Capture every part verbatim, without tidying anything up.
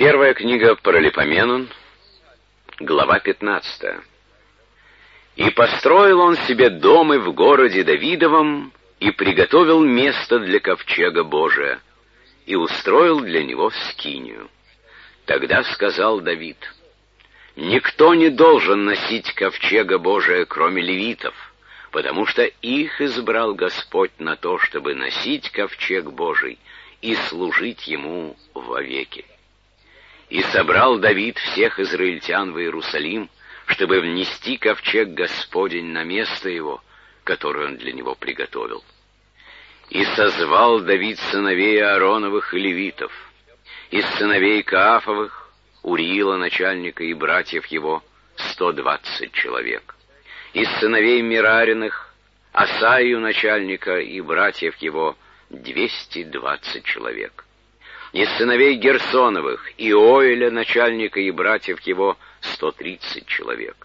Первая книга Паралипоменон, глава пятнадцатая. «И построил он себе домы в городе Давидовом, и приготовил место для ковчега Божия, и устроил для него скинию. Тогда сказал Давид: никто не должен носить ковчега Божия, кроме левитов, потому что их избрал Господь на то, чтобы носить ковчег Божий и служить ему вовеки. И собрал Давид всех израильтян в Иерусалим, чтобы внести ковчег Господень на место его, которое он для него приготовил. И созвал Давид сыновей Аароновых и левитов, из сыновей Каафовых, Уриила начальника и братьев его, сто двадцать человек, из сыновей Мерариных, Асаию начальника и братьев его, двести двадцать человек, из сыновей Герсоновых, Иоэля начальника и братьев его, сто тридцать человек,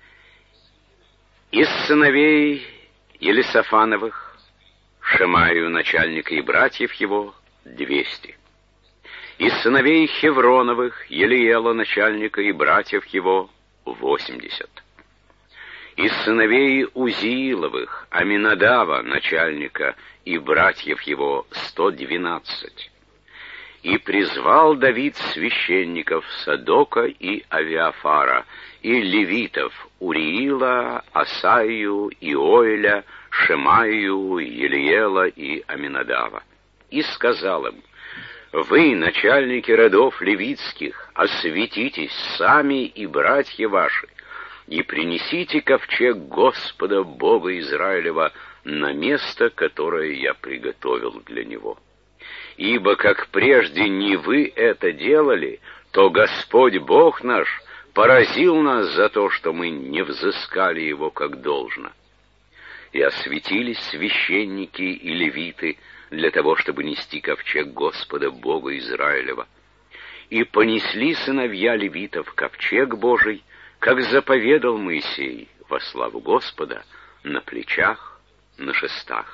из сыновей Елисафановых, Шемаю начальника и братьев его, двести, из сыновей Хевроновых, Елиела начальника и братьев его, восемьдесят, из сыновей Узииловых, Аминадава начальника и братьев его, сто двенадцать. И призвал Давид священников Садока и Авиафара, и левитов Уриила, Асаию, Иоэля, Шемаю, Елиела и Аминадава. И сказал им: вы, начальники родов левитских, осветитесь сами и братья ваши, и принесите ковчег Господа Бога Израилева на место, которое я приготовил для него. Ибо как прежде не вы это делали, то Господь Бог наш поразил нас за то, что мы не взыскали его как должно. И осветились священники и левиты для того, чтобы нести ковчег Господа Бога Израилева. И понесли сыновья левитов ковчег Божий, как заповедал Моисей, во славу Господа, на плечах, на шестах.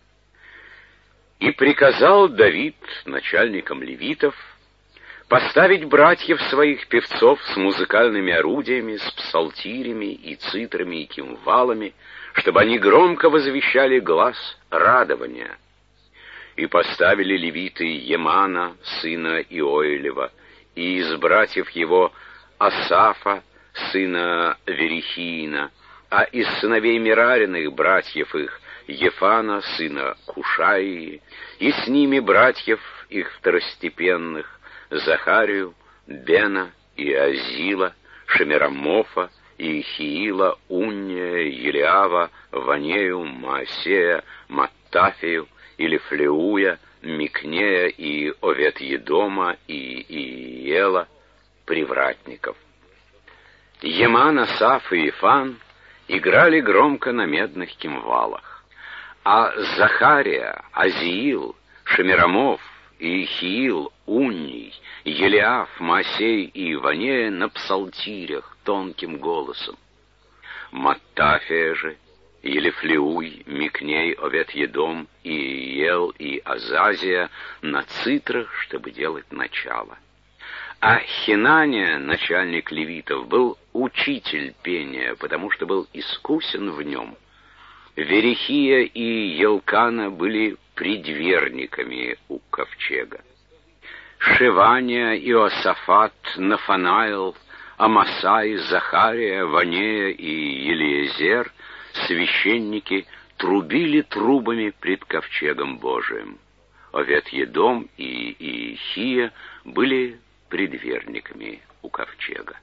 И приказал Давид начальникам левитов поставить братьев своих певцов с музыкальными орудиями, с псалтирями и цитрами и кимвалами, чтобы они громко возвещали глас радования. И поставили левиты Емана, сына Иоэлева, и из братьев его Асафа, сына Верихиина, а из сыновей Мерариных братьев их Ефана, сына Кушаии, и с ними братьев их второстепенных Захарию, Бена и Азила, Шемирамофа, и Хиила, Унния, Елиава, Ванею, Маасея, Маттафию, или Флеуя, Микнея и Овет-Едома и Иела, привратников. Еман, Асаф и Ифан играли громко на медных кимвалах, а Захария, Азиил, Шемирамов, Иехиил, Унний, Елиаф, Маасей и Иванея на псалтирях тонким голосом. Маттафия же, Елифлеуй, Микней, Овет-Едом, и Иел и Азазия на цитрах, чтобы делать начало. А Хинания, начальник левитов, был учитель пения, потому что был искусен в нем. Верихия и Елкана были предверниками у ковчега. Шевания, Иосафат, Нафанаил, Амасай, Захария, Ванея и Елиезер, священники, трубили трубами пред ковчегом Божиим. Овет-Едом и Иехия были предверниками у ковчега.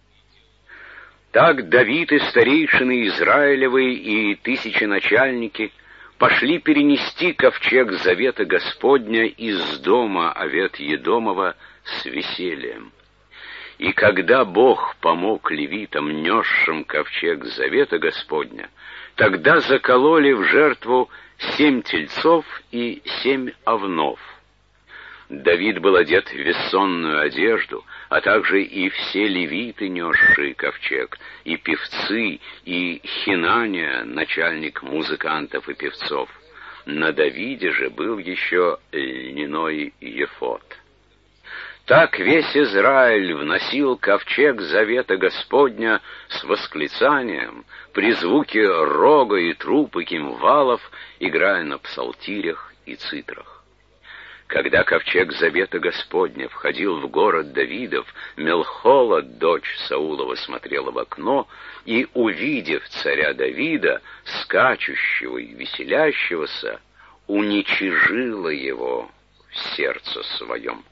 Так Давид и старейшины Израилевы и тысяченачальники пошли перенести ковчег завета Господня из дома Овет-Едомова с весельем. И когда Бог помог левитам, несшим ковчег завета Господня, тогда закололи в жертву семь тельцов и семь овнов. Давид был одет в вессонную одежду, а также и все левиты, несшие ковчег, и певцы, и Хинания, начальник музыкантов и певцов. На Давиде же был еще льняной ефод. Так весь Израиль вносил ковчег завета Господня с восклицанием, при звуке рога и труб и кимвалов, играя на псалтирях и цитрах. Когда ковчег завета Господня входил в город Давидов, Мелхола, дочь Саулова, смотрела в окно и, увидев царя Давида, скачущего и веселящегося, уничижила его в сердце своем.